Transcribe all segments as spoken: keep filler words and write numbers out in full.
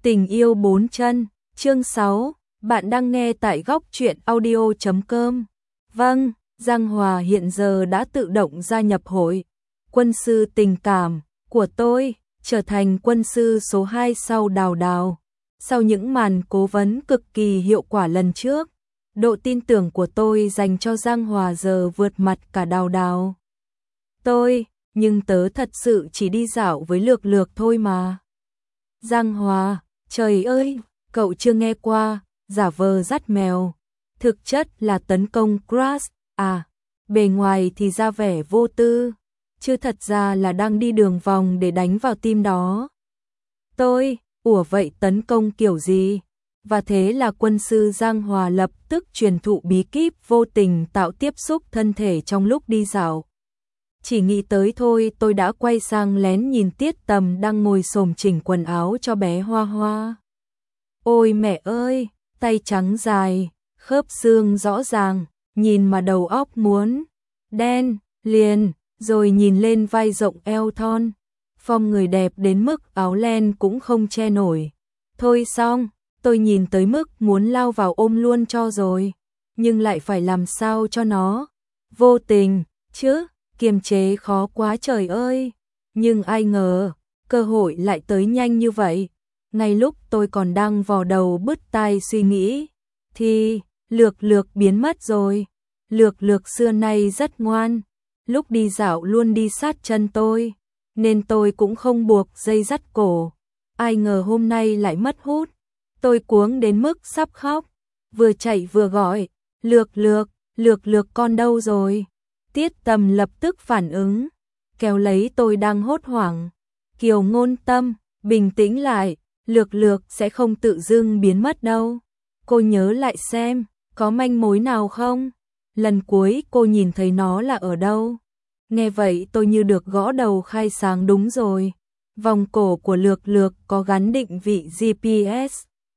Tình yêu bốn chân, chương sáu, bạn đang nghe tại góc truyện audio chấm com. Vâng, Giang Hòa hiện giờ đã tự động gia nhập hội quân sư tình cảm của tôi, trở thành quân sư số hai sau Đào Đào. Sau những màn cố vấn cực kỳ hiệu quả lần trước, độ tin tưởng của tôi dành cho Giang Hòa giờ vượt mặt cả Đào Đào. Tôi, nhưng tớ thật sự chỉ đi dạo với Lược Lược thôi mà. Giang Hòa, trời ơi, cậu chưa nghe qua, giả vờ dắt mèo, thực chất là tấn công crush, à, bề ngoài thì ra vẻ vô tư, chứ thật ra là đang đi đường vòng để đánh vào tim đó. Tôi, ủa vậy tấn công kiểu gì? Và thế là quân sư Giang Hòa lập tức truyền thụ bí kíp vô tình tạo tiếp xúc thân thể trong lúc đi dạo. Chỉ nghĩ tới thôi tôi đã quay sang lén nhìn Tiết Tầm đang ngồi xổm chỉnh quần áo cho bé Hoa Hoa. Ôi mẹ ơi, tay trắng dài, khớp xương rõ ràng, nhìn mà đầu óc muốn đen, liền, rồi nhìn lên vai rộng eo thon, form người đẹp đến mức áo len cũng không che nổi. Thôi xong, tôi nhìn tới mức muốn lao vào ôm luôn cho rồi, nhưng lại phải làm sao cho nó vô tình, chứ, kiềm chế khó quá trời ơi. Nhưng ai ngờ, cơ hội lại tới nhanh như vậy. Ngay lúc tôi còn đang vò đầu bứt tai suy nghĩ, thì Lược Lược biến mất rồi. Lược Lược xưa nay rất ngoan, lúc đi dạo luôn đi sát chân tôi, nên tôi cũng không buộc dây dắt cổ. Ai ngờ hôm nay lại mất hút. Tôi cuống đến mức sắp khóc, vừa chạy vừa gọi, Lược Lược, Lược Lược con đâu rồi? Tiết Tầm lập tức phản ứng, kéo lấy tôi đang hốt hoảng. Kiều Ngôn Tâm, bình tĩnh lại, Lược Lược sẽ không tự dưng biến mất đâu. Cô nhớ lại xem, có manh mối nào không? Lần cuối cô nhìn thấy nó là ở đâu? Nghe vậy tôi như được gõ đầu khai sáng, đúng rồi. Vòng cổ của Lược Lược có gắn định vị giê pê ét.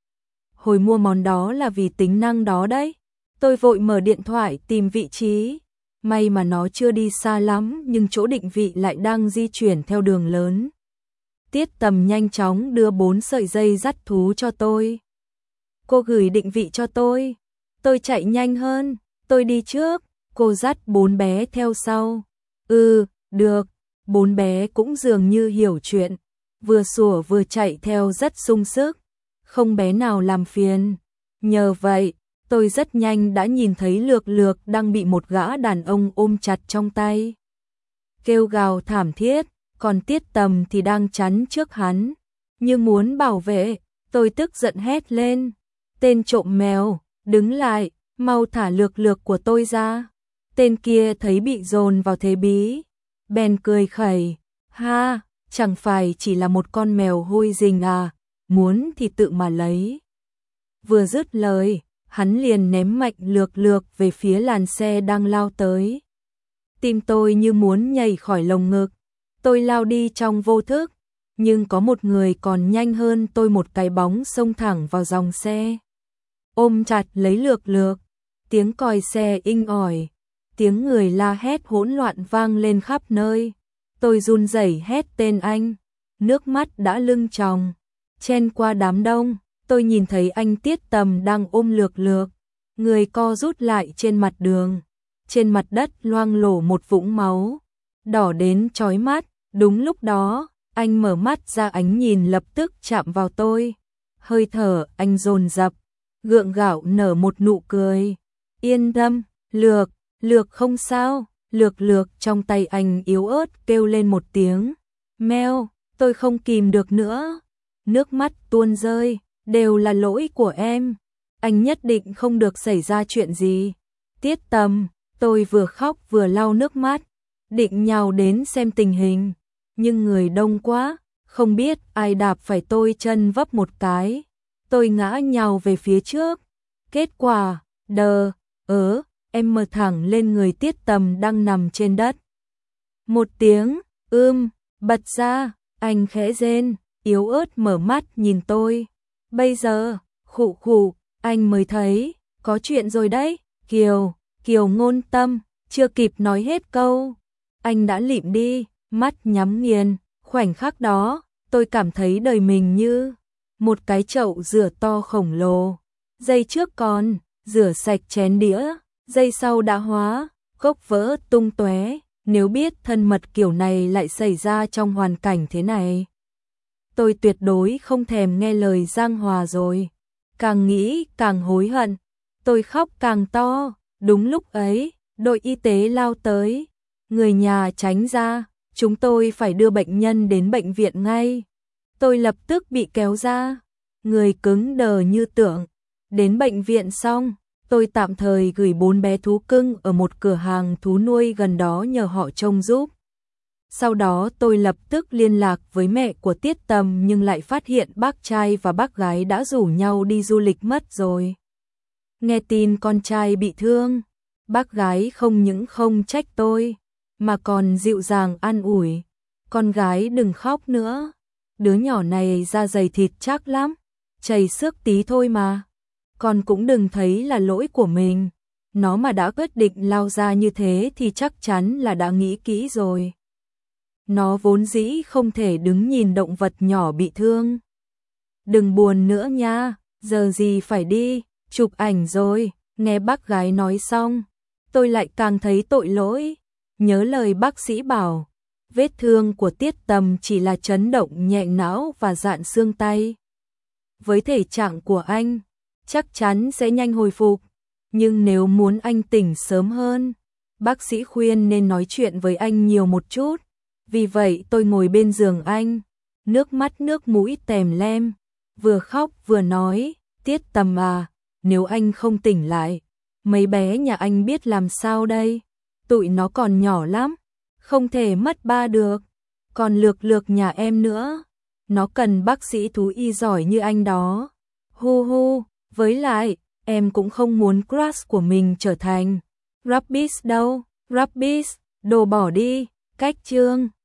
Hồi mua món đó là vì tính năng đó đấy. Tôi vội mở điện thoại tìm vị trí. May mà nó chưa đi xa lắm nhưng chỗ định vị lại đang di chuyển theo đường lớn. Tiết Tầm nhanh chóng đưa bốn sợi dây dắt thú cho tôi. Cô gửi định vị cho tôi. Tôi chạy nhanh hơn, tôi đi trước, cô dắt bốn bé theo sau. Ừ, được, bốn bé cũng dường như hiểu chuyện, vừa sủa vừa chạy theo rất sung sức, không bé nào làm phiền. Nhờ vậy, tôi rất nhanh đã nhìn thấy Lược Lược đang bị một gã đàn ông ôm chặt trong tay, kêu gào thảm thiết, còn Tiết Tầm thì đang chắn trước hắn, như muốn bảo vệ. Tôi tức giận hét lên, tên trộm mèo, đứng lại, mau thả Lược Lược của tôi ra. Tên kia thấy bị dồn vào thế bí, bèn cười khẩy, ha, chẳng phải chỉ là một con mèo hôi rình à, muốn thì tự mà lấy. Vừa dứt lời, hắn liền ném mạnh Lược Lược về phía làn xe đang lao tới. Tim tôi như muốn nhảy khỏi lồng ngực, tôi lao đi trong vô thức, nhưng có một người còn nhanh hơn tôi một cái bóng xông thẳng vào dòng xe. Ôm chặt lấy Lược Lược, tiếng còi xe inh ỏi, tiếng người la hét hỗn loạn vang lên khắp nơi. Tôi run rẩy hét tên anh, nước mắt đã lưng tròng. Chen qua đám đông, tôi nhìn thấy anh Tiết Tầm đang ôm Lược Lược, người co rút lại trên mặt đường. Trên mặt đất loang lổ một vũng máu, đỏ đến chói mắt. Đúng lúc đó, anh mở mắt ra, ánh nhìn lập tức chạm vào tôi. Hơi thở anh dồn dập, gượng gạo nở một nụ cười. Yên tâm, Lược, Lược không sao. Lược Lược trong tay anh yếu ớt kêu lên một tiếng. Meo, tôi không kìm được nữa. Nước mắt tuôn rơi, đều là lỗi của em. Anh nhất định không được xảy ra chuyện gì. Tiết Tầm, tôi vừa khóc vừa lau nước mắt, định nhào đến xem tình hình. Nhưng người đông quá, không biết ai đạp phải tôi chân vấp một cái. Tôi ngã nhào về phía trước. Kết quả, đờ, ớ, em mờ thẳng lên người Tiết Tầm đang nằm trên đất. Một tiếng, ưm, bật ra, anh khẽ rên, yếu ớt mở mắt nhìn tôi. Bây giờ, khụ khụ, anh mới thấy, có chuyện rồi đấy, Kiều, Kiều Ngôn Tâm, chưa kịp nói hết câu. Anh đã lịm đi, mắt nhắm nghiền, khoảnh khắc đó, tôi cảm thấy đời mình như một cái chậu rửa to khổng lồ. Giây trước còn rửa sạch chén đĩa, giây sau đã hóa cốc vỡ tung tóe. Nếu biết thân mật kiểu này lại xảy ra trong hoàn cảnh thế này, tôi tuyệt đối không thèm nghe lời Giang Hòa rồi. Càng nghĩ càng hối hận, tôi khóc càng to. Đúng lúc ấy, đội y tế lao tới. Người nhà tránh ra, chúng tôi phải đưa bệnh nhân đến bệnh viện ngay. Tôi lập tức bị kéo ra, người cứng đờ như tượng. Đến bệnh viện xong, tôi tạm thời gửi bốn bé thú cưng ở một cửa hàng thú nuôi gần đó nhờ họ trông giúp. Sau đó tôi lập tức liên lạc với mẹ của Tiết Tầm nhưng lại phát hiện bác trai và bác gái đã rủ nhau đi du lịch mất rồi. Nghe tin con trai bị thương, bác gái không những không trách tôi, mà còn dịu dàng an ủi. Con gái đừng khóc nữa, đứa nhỏ này da dày thịt chắc lắm, chảy xước tí thôi mà. Con cũng đừng thấy là lỗi của mình, nó mà đã quyết định lao ra như thế thì chắc chắn là đã nghĩ kỹ rồi. Nó vốn dĩ không thể đứng nhìn động vật nhỏ bị thương. Đừng buồn nữa nha, giờ gì phải đi, chụp ảnh rồi. Nghe bác gái nói xong, tôi lại càng thấy tội lỗi. Nhớ lời bác sĩ bảo, vết thương của Tiết Tầm chỉ là chấn động nhẹ não và rạn xương tay. Với thể trạng của anh, chắc chắn sẽ nhanh hồi phục. Nhưng nếu muốn anh tỉnh sớm hơn, bác sĩ khuyên nên nói chuyện với anh nhiều một chút. Vì vậy tôi ngồi bên giường anh, nước mắt nước mũi tèm lem, vừa khóc vừa nói, Tiết Tầm à, nếu anh không tỉnh lại, mấy bé nhà anh biết làm sao đây? Tụi nó còn nhỏ lắm, không thể mất ba được. Còn Lược Lược nhà em nữa, nó cần bác sĩ thú y giỏi như anh đó. Hu hu, với lại, em cũng không muốn crush của mình trở thành Rabbit đâu. Rabbit, đồ bỏ đi, cách chương.